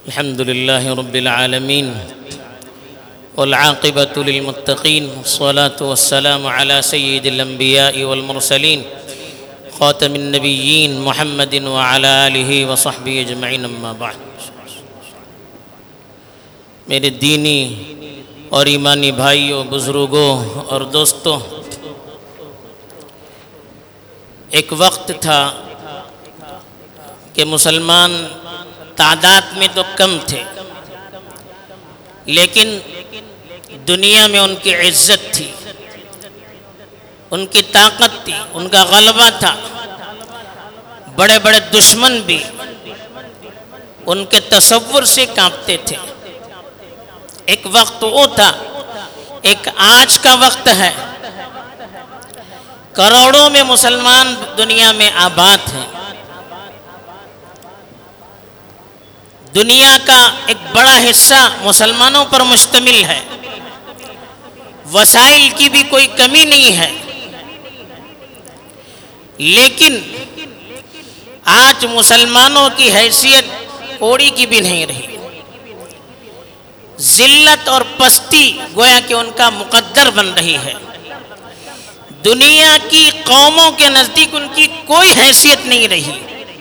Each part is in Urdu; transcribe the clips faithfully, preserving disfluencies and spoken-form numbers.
الحمد لله رب العالمين والعاقبة للمتقين والصلاة والسلام على سيد الأنبياء والمرسلين خاتم النبيين محمد وعلى آله وصحبه أجمعين أما بعد۔ میرے دینی اور ایمانی بھائیوں، بزرگوں اور دوستوں، ایک وقت تھا کہ مسلمان تعداد میں تو کم تھے، لیکن دنیا میں ان کی عزت تھی، ان کی طاقت تھی، ان کا غلبہ تھا۔ بڑے بڑے دشمن بھی ان کے تصور سے کانپتے تھے۔ ایک وقت وہ تھا، ایک آج کا وقت ہے۔ کروڑوں میں مسلمان دنیا میں آباد ہیں۔ دنیا کا ایک بڑا حصہ مسلمانوں پر مشتمل ہے۔ وسائل کی بھی کوئی کمی نہیں ہے، لیکن آج مسلمانوں کی حیثیت کوڑی کی بھی نہیں رہی۔ ذلت اور پستی گویا کہ ان کا مقدر بن رہی ہے۔ دنیا کی قوموں کے نزدیک ان کی کوئی حیثیت نہیں رہی۔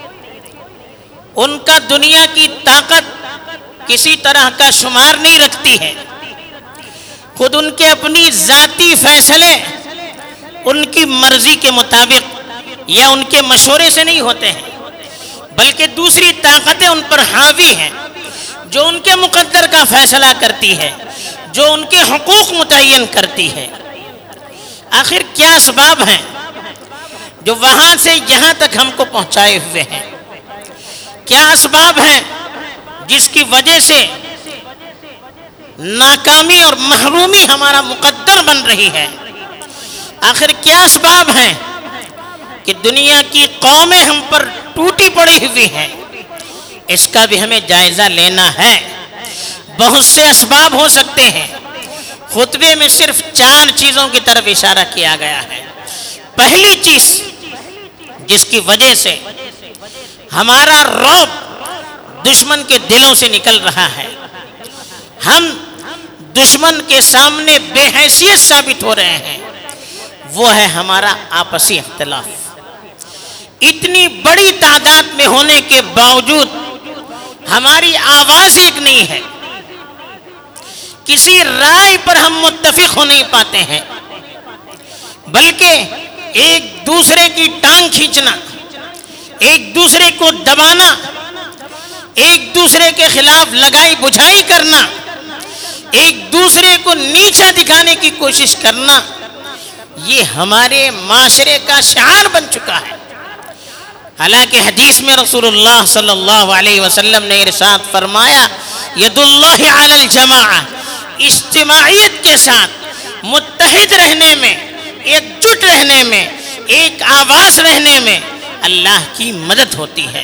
ان کا دنیا کی طاقت کسی طرح کا شمار نہیں رکھتی ہے۔ خود ان کے اپنی ذاتی فیصلے ان کی مرضی کے مطابق یا ان کے مشورے سے نہیں ہوتے ہیں، بلکہ دوسری طاقتیں ان پر حاوی ہیں، جو ان کے مقدر کا فیصلہ کرتی ہے، جو ان کے حقوق متعین کرتی ہے۔ آخر کیا اسباب ہیں جو وہاں سے یہاں تک ہم کو پہنچائے ہوئے ہیں؟ کیا اسباب ہیں جس کی وجہ سے ناکامی اور محرومی ہمارا مقدر بن رہی ہے؟ آخر کیا اسباب ہیں کہ دنیا کی قومیں ہم پر ٹوٹی پڑی ہوئی ہیں؟ اس کا بھی ہمیں جائزہ لینا ہے۔ بہت سے اسباب ہو سکتے ہیں، خطبے میں صرف چار چیزوں کی طرف اشارہ کیا گیا ہے۔ پہلی چیز جس کی وجہ سے ہمارا رعب دشمن کے دلوں سے نکل رہا ہے، ہم دشمن کے سامنے بے حیثیت ثابت ہو رہے ہیں، وہ ہے ہمارا آپسی اختلاف۔ اتنی بڑی تعداد میں ہونے کے باوجود ہماری آواز ایک نہیں ہے، کسی رائے پر ہم متفق ہو نہیں پاتے ہیں، بلکہ ایک دوسرے کی ٹانگ کھینچنا، ایک دوسرے کو دبانا، ایک دوسرے کے خلاف لگائی بجھائی کرنا، ایک دوسرے کو نیچا دکھانے کی کوشش کرنا، یہ ہمارے معاشرے کا شعار بن چکا ہے۔ حالانکہ حدیث میں رسول اللہ صلی اللہ علیہ وسلم نے ارشاد فرمایا، ید اللہ علی الجماعہ، اجتماعیت کے ساتھ متحد رہنے میں، ایک جٹ رہنے میں، ایک آواز رہنے میں اللہ کی مدد ہوتی ہے۔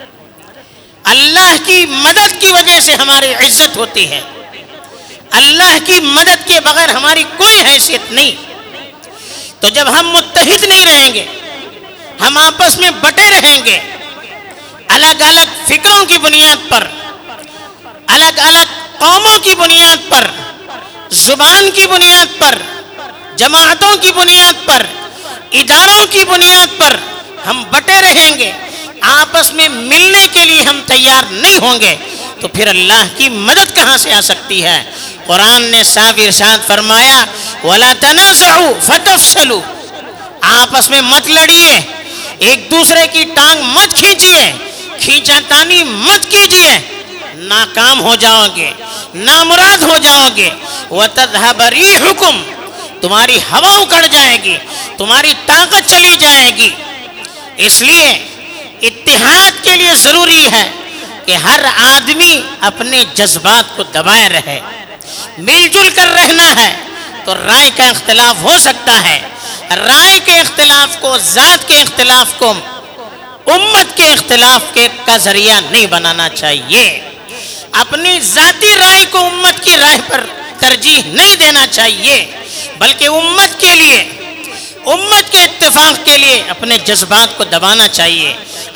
اللہ کی مدد کی وجہ سے ہماری عزت ہوتی ہے۔ اللہ کی مدد کے بغیر ہماری کوئی حیثیت نہیں۔ تو جب ہم متحد نہیں رہیں گے، ہم آپس میں بٹے رہیں گے، الگ الگ فکروں کی بنیاد پر، الگ الگ قوموں کی بنیاد پر، زبان کی بنیاد پر، جماعتوں کی بنیاد پر، اداروں کی بنیاد پر ہم بٹے رہیں گے، آپس میں ملنے کے لیے ہم تیار نہیں ہوں گے، تو پھر اللہ کی مدد کہاں سے آ سکتی ہے؟ قرآن نے صاف ارشاد فرمایا، وَلَا تَنَازَعُوا فَتَفْشَلُوا، آپس میں مت لڑیے، ایک دوسرے کی ٹانگ مت کھینچیے، کھینچا تانی مت کیجیے، ناکام ہو جاؤ گے، نامراد ہو جاؤ گے، وَتَذْهَبَ رِيحُكُمْ، تمہاری ہوا اکڑ جائے گی، تمہاری طاقت چلی جائے گی۔ اس لیے اتحاد کے لیے ضروری ہے کہ ہر آدمی اپنے جذبات کو دبائے رہے۔ مل جل کر رہنا ہے تو رائے کا اختلاف ہو سکتا ہے، رائے کے اختلاف کو، ذات کے اختلاف کو امت کے اختلاف کے کا ذریعہ نہیں بنانا چاہیے۔ اپنی ذاتی رائے کو امت کی رائے پر ترجیح نہیں دینا چاہیے، بلکہ امت کے لیے، امت کے اتفاق کے لیے اپنے جذبات کو دبانا چاہیے،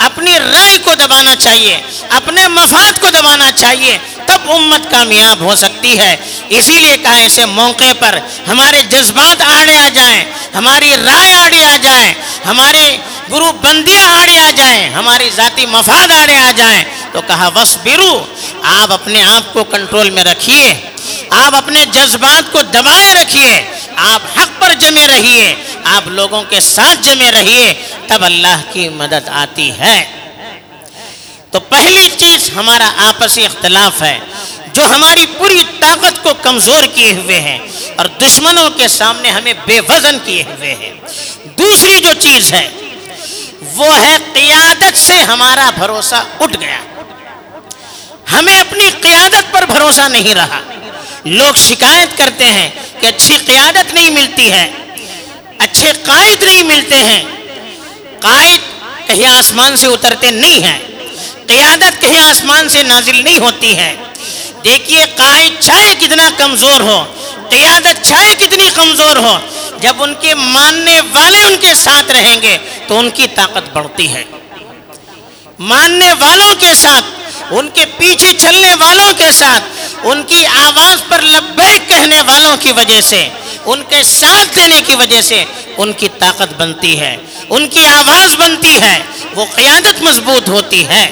اپنی رائے کو دبانا چاہیے، اپنے مفاد کو دبانا چاہیے، تب امت کامیاب ہو سکتی ہے۔ اسی لیے کہا ایسے موقع پر ہمارے جذبات آڑے آ جائیں، ہماری رائے آڑے آ جائیں، ہمارے گروپ بندیاں آڑے آ جائیں، ہماری ذاتی مفاد آڑے آ جائیں، تو کہا وَاصْبِرُوا، آپ اپنے آپ کو کنٹرول میں رکھیے، آپ اپنے جذبات کو دبائے رکھیے، آپ حق پر جمے رہیے، آپ لوگوں کے ساتھ جمے رہیے، تب اللہ کی مدد آتی ہے۔ تو پہلی چیز ہمارا آپسی اختلاف ہے جو ہماری پوری طاقت کو کمزور کیے ہوئے ہیں اور دشمنوں کے سامنے ہمیں بے وزن کیے ہوئے ہیں۔ دوسری جو چیز ہے وہ ہے قیادت سے ہمارا بھروسہ اٹھ گیا، ہمیں اپنی قیادت پر بھروسہ نہیں رہا۔ لوگ شکایت کرتے ہیں کہ اچھی قیادت نہیں ملتی ہے، اچھے قائد نہیں ملتے ہیں، قائد کہیں آسمان سے اترتے نہیں ہیں، قیادت کہیں آسمان سے نازل نہیں ہوتی ہے۔ دیکھیے قائد چاہے کتنا کمزور ہو، قیادت چاہے کتنی کمزور ہو، جب ان کے ماننے والے ان کے ساتھ رہیں گے تو ان کی طاقت بڑھتی ہے۔ ماننے والوں کے ساتھ، ان کے پیچھے چلنے والوں کے ساتھ، ان کی آواز پر لبیک کہنے والوں کی وجہ سے، ان کے ساتھ دینے کی وجہ سے ان کی طاقت بنتی ہے، ان کی آواز بنتی ہے، وہ قیادت مضبوط ہوتی ہے۔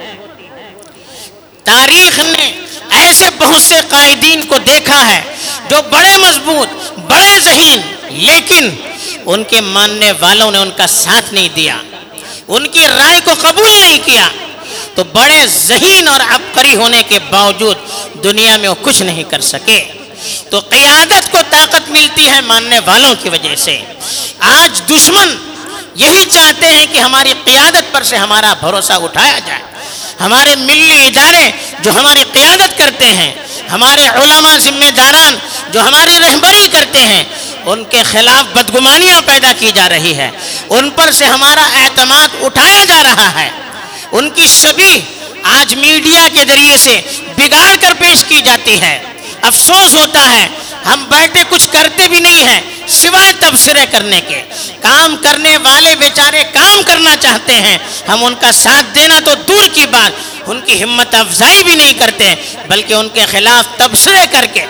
تاریخ نے ایسے بہت سے قائدین کو دیکھا ہے جو بڑے مضبوط، بڑے ذہین، لیکن ان کے ماننے والوں نے ان کا ساتھ نہیں دیا، ان کی رائے کو قبول نہیں کیا، تو بڑے ذہین اور عبقری ہونے کے باوجود دنیا میں وہ کچھ نہیں کر سکے۔ تو قیادت کو طاقت ملتی ہے ماننے والوں کی وجہ سے۔ آج دشمن یہی چاہتے ہیں کہ ہماری قیادت پر سے ہمارا بھروسہ اٹھایا جائے، ہمارے ملی ادارے جو ہماری قیادت کرتے ہیں، ہمارے علماء ذمہ داران جو ہماری رہبری کرتے ہیں، ان کے خلاف بدگمانیاں پیدا کی جا رہی ہے، ان پر سے ہمارا اعتماد اٹھایا جا رہا ہے، ان کی شبیہ آج میڈیا کے ذریعے سے بگاڑ کر پیش کی جاتی ہے۔ افسوس ہوتا ہے ہم بیٹھے کچھ کرتے بھی نہیں ہیں سوائے تبصرے کرنے کے۔ کام کرنے والے بیچارے کام کرنا چاہتے ہیں، ہم ان کا ساتھ دینا تو دور کی بات، ان کی ہمت افزائی بھی نہیں کرتے، بلکہ ان کے خلاف تبصرے کر کے،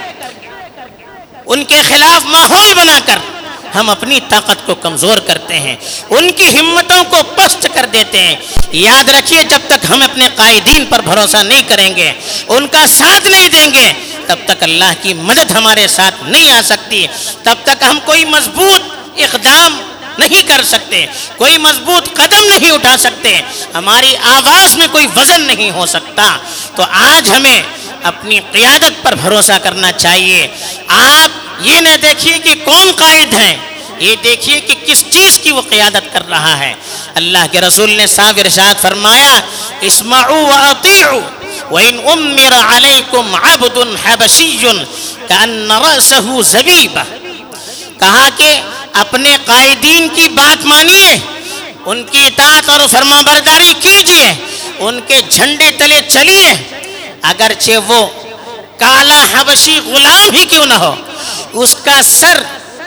ان کے خلاف ماحول بنا کر ہم اپنی طاقت کو کمزور کرتے ہیں، ان کی ہمتوں کو پست کر دیتے ہیں۔ یاد رکھیے جب تک ہم اپنے قائدین پر بھروسہ نہیں کریں گے، ان کا ساتھ نہیں دیں گے، تب تک اللہ کی مدد ہمارے ساتھ نہیں آ سکتی، تب تک ہم کوئی مضبوط اقدام نہیں کر سکتے، کوئی مضبوط قدم نہیں اٹھا سکتے، ہماری آواز میں کوئی وزن نہیں ہو سکتا۔ تو آج ہمیں اپنی قیادت پر بھروسہ کرنا چاہیے۔ آپ یہ نہ دیکھیے کہ کون قائد ہیں، یہ دیکھیے کہ کس چیز کی وہ قیادت کر رہا ہے۔ اللہ کے رسول نے صاحب ارشاد فرمایا، اسمعوا واطیعوا وَإِنْ أُمِّرَ عَلَيْكُمْ عَبْدٌ حَبَشِيٌّ كَأَنَّ رَأْسَهُ زَبِيبَةٌ، کہا کہ اپنے قائدین کی بات مانیے، ان کی اطاعت اور فرما برداری کیجئے، ان کے جھنڈے تلے چلیے، اگرچہ وہ کالا حبشی غلام ہی کیوں نہ ہو، اس کا سر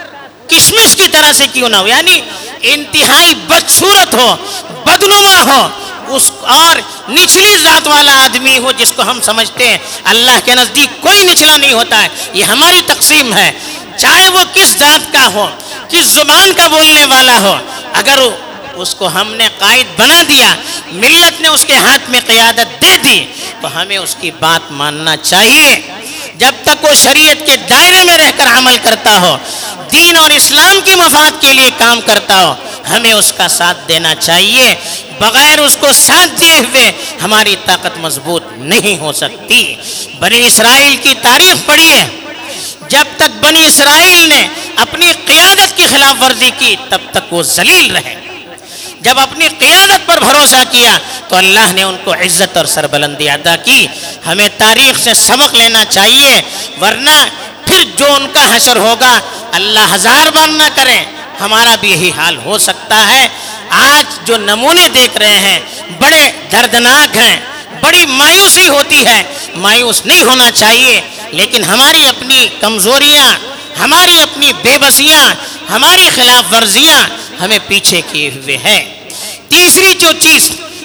کشمش کی طرح سے کیوں نہ ہو، یعنی انتہائی بدصورت ہو، بدنما ہو، اس اور نچلی ذات والا آدمی ہو جس کو ہم سمجھتے ہیں اللہ کے نزدیک کوئی نچلا نہیں ہوتا ہے، یہ ہماری تقسیم ہے، چاہے وہ کس ذات کا ہو، کس زبان کا بولنے والا ہو، اگر اس کو ہم نے قائد بنا دیا، ملت نے اس کے ہاتھ میں قیادت دے دی، تو ہمیں اس کی بات ماننا چاہیے۔ جب تک وہ شریعت کے دائرے میں رہ کر عمل کرتا ہو، دین اور اسلام کی مفاد کے لیے کام کرتا ہو، ہمیں اس کا ساتھ دینا چاہیے۔ بغیر اس کو ساتھ دیے ہوئے ہماری طاقت مضبوط نہیں ہو سکتی۔ بنی اسرائیل کی تاریخ پڑھیے، جب تک بنی اسرائیل نے اپنی قیادت کی خلاف ورزی کی تب تک وہ ذلیل رہے، جب اپنی قیادت پر بھروسہ کیا تو اللہ نے ان کو عزت اور سربلندی عطا کی۔ ہمیں تاریخ سے سبق لینا چاہیے، ورنہ پھر جو ان کا حشر ہوگا اللہ ہزار بار نہ کرے، ہمارا بھی یہی حال ہو سکتا ہے۔ آج جو نمونے دیکھ رہے ہیں بڑے دردناک ہیں، بڑی مایوسی ہوتی ہے، مایوس نہیں ہونا چاہیے، لیکن ہماری اپنی کمزوریاں، ہماری اپنی بے بسیاں، ہماری خلاف ورزیاں ہمیں پیچھے کیے ہوئے ہیں۔ تیسری جو چیز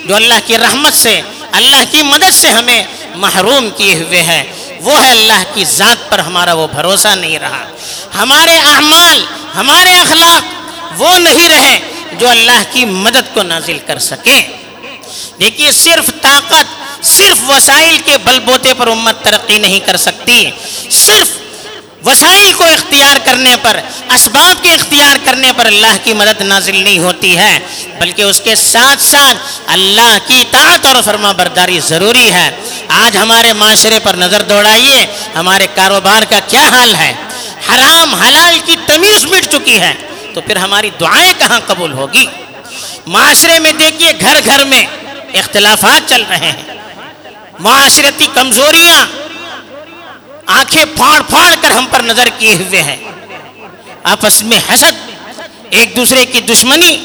جو اللہ کی رحمت سے، اللہ کی مدد سے ہمیں محروم کیے ہوئے ہے، وہ ہے اللہ کی ذات پر ہمارا وہ بھروسہ نہیں رہا، ہمارے اعمال، ہمارے اخلاق وہ نہیں رہے جو اللہ کی مدد کو نازل کر سکیں۔ دیکھیے صرف طاقت، صرف وسائل کے بل بوتے پر امت ترقی نہیں کر سکتی، صرف وسائل کو اختیار کرنے پر، اسباب کے اختیار کرنے پر اللہ کی مدد نازل نہیں ہوتی ہے، بلکہ اس کے ساتھ ساتھ اللہ کی اطاعت اور فرما برداری ضروری ہے۔ آج ہمارے معاشرے پر نظر دوڑائیے، ہمارے کاروبار کا کیا حال ہے، حرام حلال کی تمیز مٹ چکی ہے، تو پھر ہماری دعائیں کہاں قبول ہوگی؟ معاشرے میں دیکھیے گھر گھر میں اختلافات چل رہے ہیں، معاشرتی کمزوریاں آنکھیں پھاڑ پھاڑ کر ہم پر نظر کیے ہوئے ہیں، آپس میں حسد، ایک دوسرے کی دشمنی،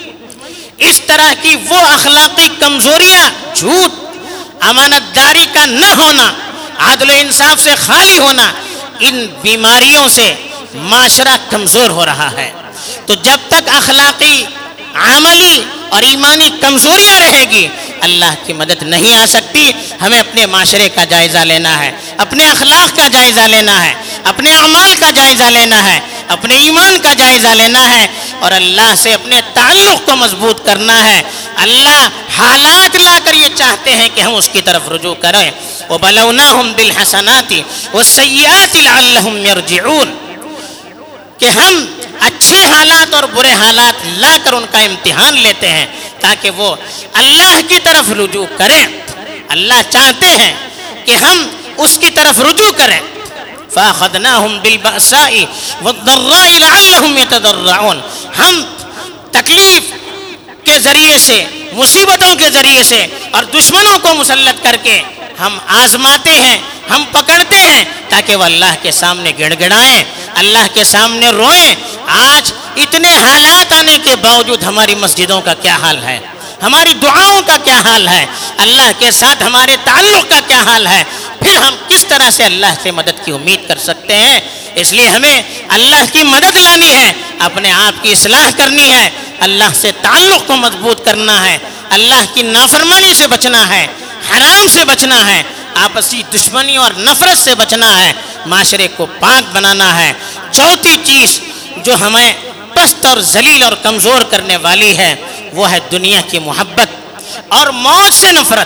اس طرح کی وہ اخلاقی کمزوریاں، جھوٹ، امانت داری کا نہ ہونا، عدل و انصاف سے خالی ہونا، ان بیماریوں سے معاشرہ کمزور ہو رہا ہے۔ تو جب تک اخلاقی، عملی اور ایمانی کمزوریاں رہے گی، اللہ کی مدد نہیں آ سکتی۔ ہمیں اپنے معاشرے کا جائزہ لینا ہے، اپنے اخلاق کا جائزہ لینا ہے، اپنے اعمال کا جائزہ لینا ہے، اپنے ایمان کا جائزہ لینا ہے، اور اللہ سے اپنے تعلق کو مضبوط کرنا ہے۔ اللہ حالات لا کر یہ چاہتے ہیں کہ ہم اس کی طرف رجوع کریں۔ وَبَلَوْنَاهُمْ بِالْحَسَنَاتِ وَالسَّيِّئَاتِ لَعَلَّهُمْ يَرْجِعُونَ، کہ ہم اچھے حالات اور برے حالات لا کر ان کا امتحان لیتے ہیں تاکہ وہ اللہ کی طرف رجوع کریں۔ اللہ چاہتے ہیں کہ ہم اس کی طرف رجوع کریں۔ فَأَخَذْنَاهُمْ بِالْبَأْسَاءِ وَالضَّرَّاءِ لَعَلَّهُمْ يَتَضَرَّعُونَ، ہم تکلیف کے ذریعے سے، مصیبتوں کے ذریعے سے اور دشمنوں کو مسلط کر کے ہم آزماتے ہیں، ہم پکڑتے ہیں تاکہ وہ اللہ کے سامنے گڑ گڑائیں، اللہ کے سامنے روئیں۔ آج اتنے حالات آنے کے باوجود ہماری مسجدوں کا کیا حال ہے، ہماری دعاؤں کا کیا حال ہے، اللہ کے ساتھ ہمارے تعلق کا کیا حال ہے، پھر ہم کس طرح سے اللہ سے مدد کی امید کر سکتے ہیں؟ اس لیے ہمیں اللہ کی مدد لانی ہے، اپنے آپ کی اصلاح کرنی ہے، اللہ سے تعلق کو مضبوط کرنا ہے، اللہ کی نافرمانی سے بچنا ہے، حرام سے بچنا ہے، آپسی دشمنی اور نفرت سے بچنا ہے، معاشرے کو پاک بنانا ہے۔ چوتھی چیز جو ہمیں پست اور ذلیل اور کمزور کرنے والی ہے وہ ہے دنیا کی محبت اور موت سے نفرت۔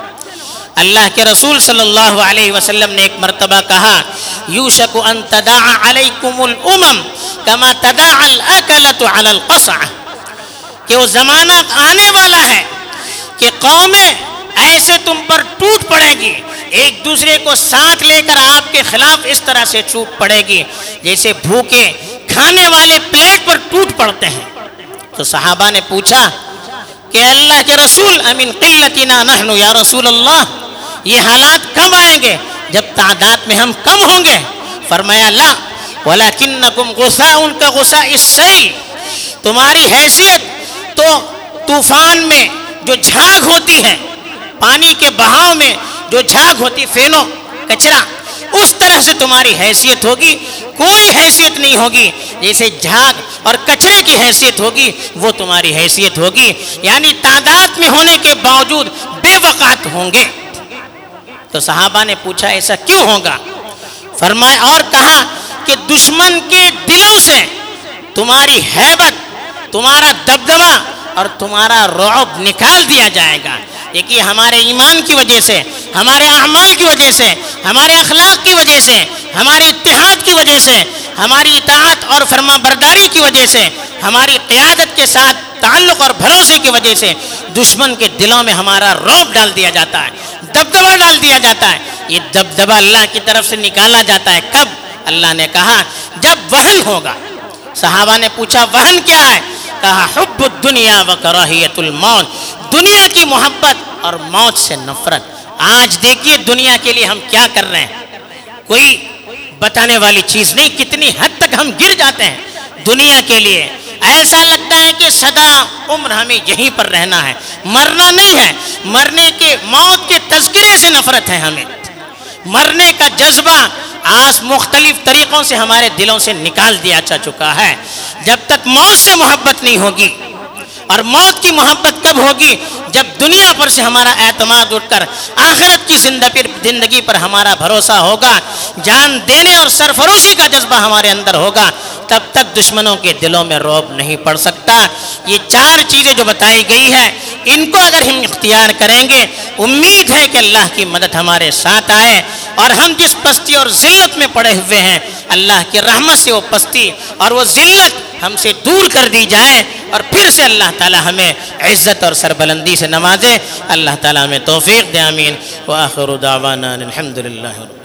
اللہ کے رسول صلی اللہ علیہ وسلم نے ایک مرتبہ کہا، یوشک ان تداع علیکم الامم کما تداع الاکلۃ علی القصعہ، کہ وہ زمانہ آنے والا ہے کہ قومیں ایسے تم پر ٹوٹ پڑے گی، ایک دوسرے کو ساتھ لے کر آپ کے خلاف اس طرح سے ٹوٹ پڑے گی جیسے بھوکے کھانے والے پلیٹ پر ٹوٹ پڑتے ہیں۔ تو صحابہ نے پوچھا کہ اللہ کے رسول امن قلتنا نحن یا رسول اللہ، یہ حالات کب آئیں گے؟ جب تعداد میں ہم کم ہوں گے؟ فرمایا لا ولکنکم غثاء کغثاء السیل، تمہاری حیثیت تو طوفان میں جو جھاگ ہوتی ہے، پانی کے بہاؤ میں جو جھاگ ہوتی، فینو، کچرا، اس طرح سے تمہاری حیثیت ہوگی، کوئی حیثیت نہیں ہوگی جیسے جھاگ اور کچرے کی حیثیت ہوگی وہ تمہاری حیثیت ہوگی، یعنی تعداد میں ہونے کے باوجود بے وقعت ہوں گے۔ تو صحابہ نے پوچھا ایسا کیوں ہوگا؟ فرمایا اور کہا کہ دشمن کے دلوں سے تمہاری ہیبت، تمہارا دبدبہ اور تمہارا رعب نکال دیا جائے گا۔ دیکھیے ہمارے ایمان کی وجہ سے، ہمارے اعمال کی وجہ سے، ہمارے اخلاق کی وجہ سے، ہمارے اتحاد کی وجہ سے، ہماری اطاعت اور فرما برداری کی وجہ سے، ہماری قیادت کے ساتھ تعلق اور بھروسے کی وجہ سے دشمن کے دلوں میں ہمارا رعب ڈال دیا جاتا ہے، دبدبہ ڈال دیا جاتا ہے۔ یہ دبدبہ اللہ کی طرف سے نکالا جاتا ہے کب؟ اللہ نے کہا جب وہن ہوگا۔ صحابہ نے پوچھا وہن کیا ہے؟ کہا حب الدنیا و کراہیت الموت، دنیا کی محبت اور موت سے نفرت۔ آج دیکھیے دنیا کے لیے ہم کیا کر رہے ہیں، کوئی بتانے والی چیز نہیں، کتنی حد تک ہم گر جاتے ہیں دنیا کے لیے۔ ایسا لگتا ہے کہ سدا عمر ہمیں یہیں پر رہنا ہے، مرنا نہیں ہے، مرنے کے، موت کے تذکرے سے نفرت ہے ہمیں، مرنے کا جذبہ آج مختلف طریقوں سے ہمارے دلوں سے نکال دیا جا چکا ہے۔ جب تک موت سے محبت نہیں ہوگی، اور موت کی محبت کب ہوگی؟ جب دنیا پر سے ہمارا اعتماد اٹھ کر آخرت کی زندگی پر ہمارا بھروسہ ہوگا، جان دینے اور سرفروشی کا جذبہ ہمارے اندر ہوگا، تب تک دشمنوں کے دلوں میں رعب نہیں پڑ سکتا۔ یہ چار چیزیں جو بتائی گئی ہے، ان کو اگر ہم اختیار کریں گے، امید ہے کہ اللہ کی مدد ہمارے ساتھ آئے، اور ہم جس پستی اور ذلت میں پڑے ہوئے ہیں، اللہ کی رحمت سے وہ پستی اور وہ ذلت ہم سے دور کر دی جائے، اور پھر سے اللہ تعالی ہمیں عزت اور سربلندی سے نوازے۔ اللہ تعالی ہمیں توفیق دے، آمین۔ وآخر دعوانا الحمدللہ۔